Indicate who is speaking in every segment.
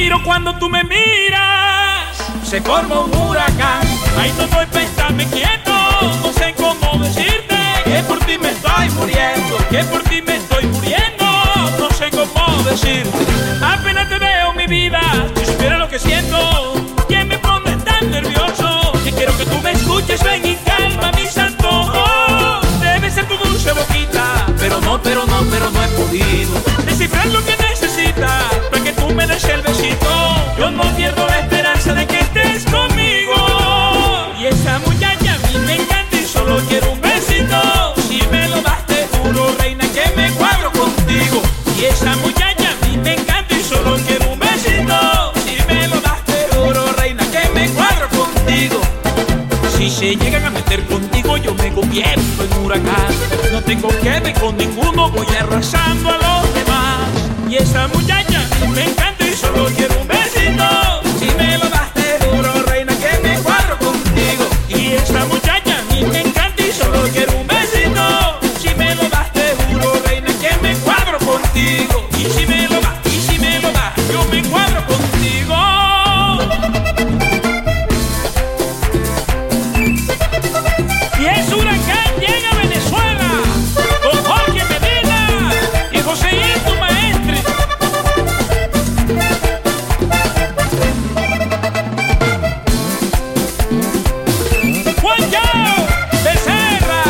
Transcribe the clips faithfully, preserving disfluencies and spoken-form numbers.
Speaker 1: respiro cuando tú me miras, se forma un huracán. Ay, no doy pensarme quieto, no sé cómo decirte que por ti me estoy muriendo, que por ti me estoy muriendo, no sé cómo decirte. Apenas te veo mi vida, si supiera lo que siento, que me pone tan nervioso, que quiero que tú me escuches, ven y calma mis antojos. Debe ser tu dulce boquita, pero no, pero no, pero no he podido descifrar lo que necesitas para que tú me des el besito. Yo no pierdo la esperanza de que estés conmigo. Y esa muchacha a mí me encanta y solo quiero un besito. Si me lo das te juro, reina, que me cuadro contigo. Y esa muchacha a mí me encanta y solo quiero un besito. Si me lo das te juro, reina, que me cuadro contigo. Si se llegan a meter contigo yo me convierto en huracán. No tengo que ver con ninguno, voy arrasando a los demás. Y esa muchacha a mí me encanta y solo quiero un besito. Si me lo das te juro, reina, que me cuadro contigo. Y esa muchacha a mí me encanta y solo quiero un besito. Si me lo das te juro, reina, que me cuadro contigo. Y si me lo das, y si me lo das, yo me cuadro contigo. Y es huracán, llega a Venezuela con Jorge Medina y Joséito Maestre. Juan Yao Becerra.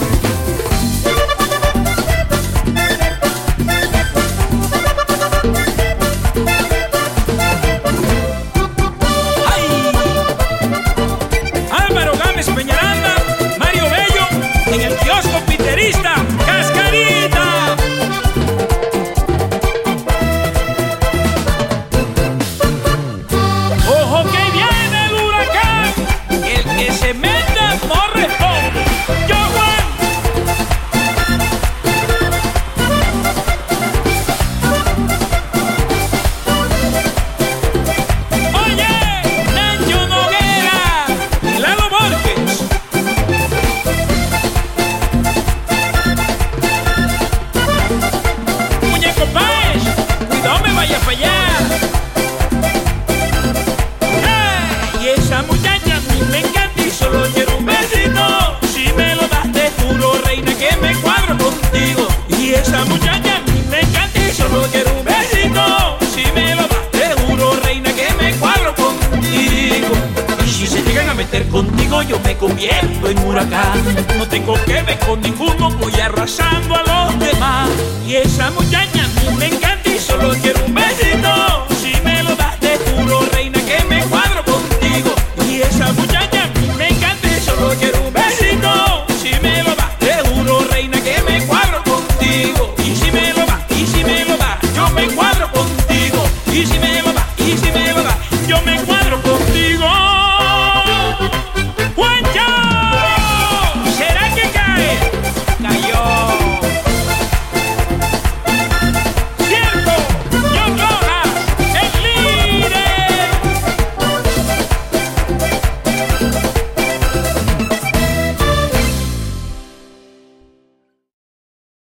Speaker 1: ¡Ay! Álvaro Gámez Peñaranda, Mario Bello, en el kiosco piterista, Cascarita. Ojo que viene el huracán, el que se meta no responde. Yo, Juan. Oye, Nacho Noguera, Lalo Borges. Muñeco Páez, cuidado me vaya a fallar. ¡Hey! Y esa muchacha a mí me encanta y solo quiero un besito. Si me lo das te juro, reina, que me cuadro contigo. Y esa muchacha a mí me encanta y solo quiero un besito. Si me lo das te juro, reina, que me cuadro contigo. Y si se llegan a meter contigo yo me convierto en huracán. No tengo que ver con ninguno, voy arrasando a los demás. Y esa muchacha a mí me encanta y solo quiero un besito. Si me lo das te juro, reina, que me cuadro contigo. Y esa muchacha a mí me encanta y solo quiero un besito. Si me lo das te juro, reina, que me cuadro contigo. Y si me lo das, y si me lo das, yo me cuadro contigo. Y si me lo das, y si me lo das, yo me cuadro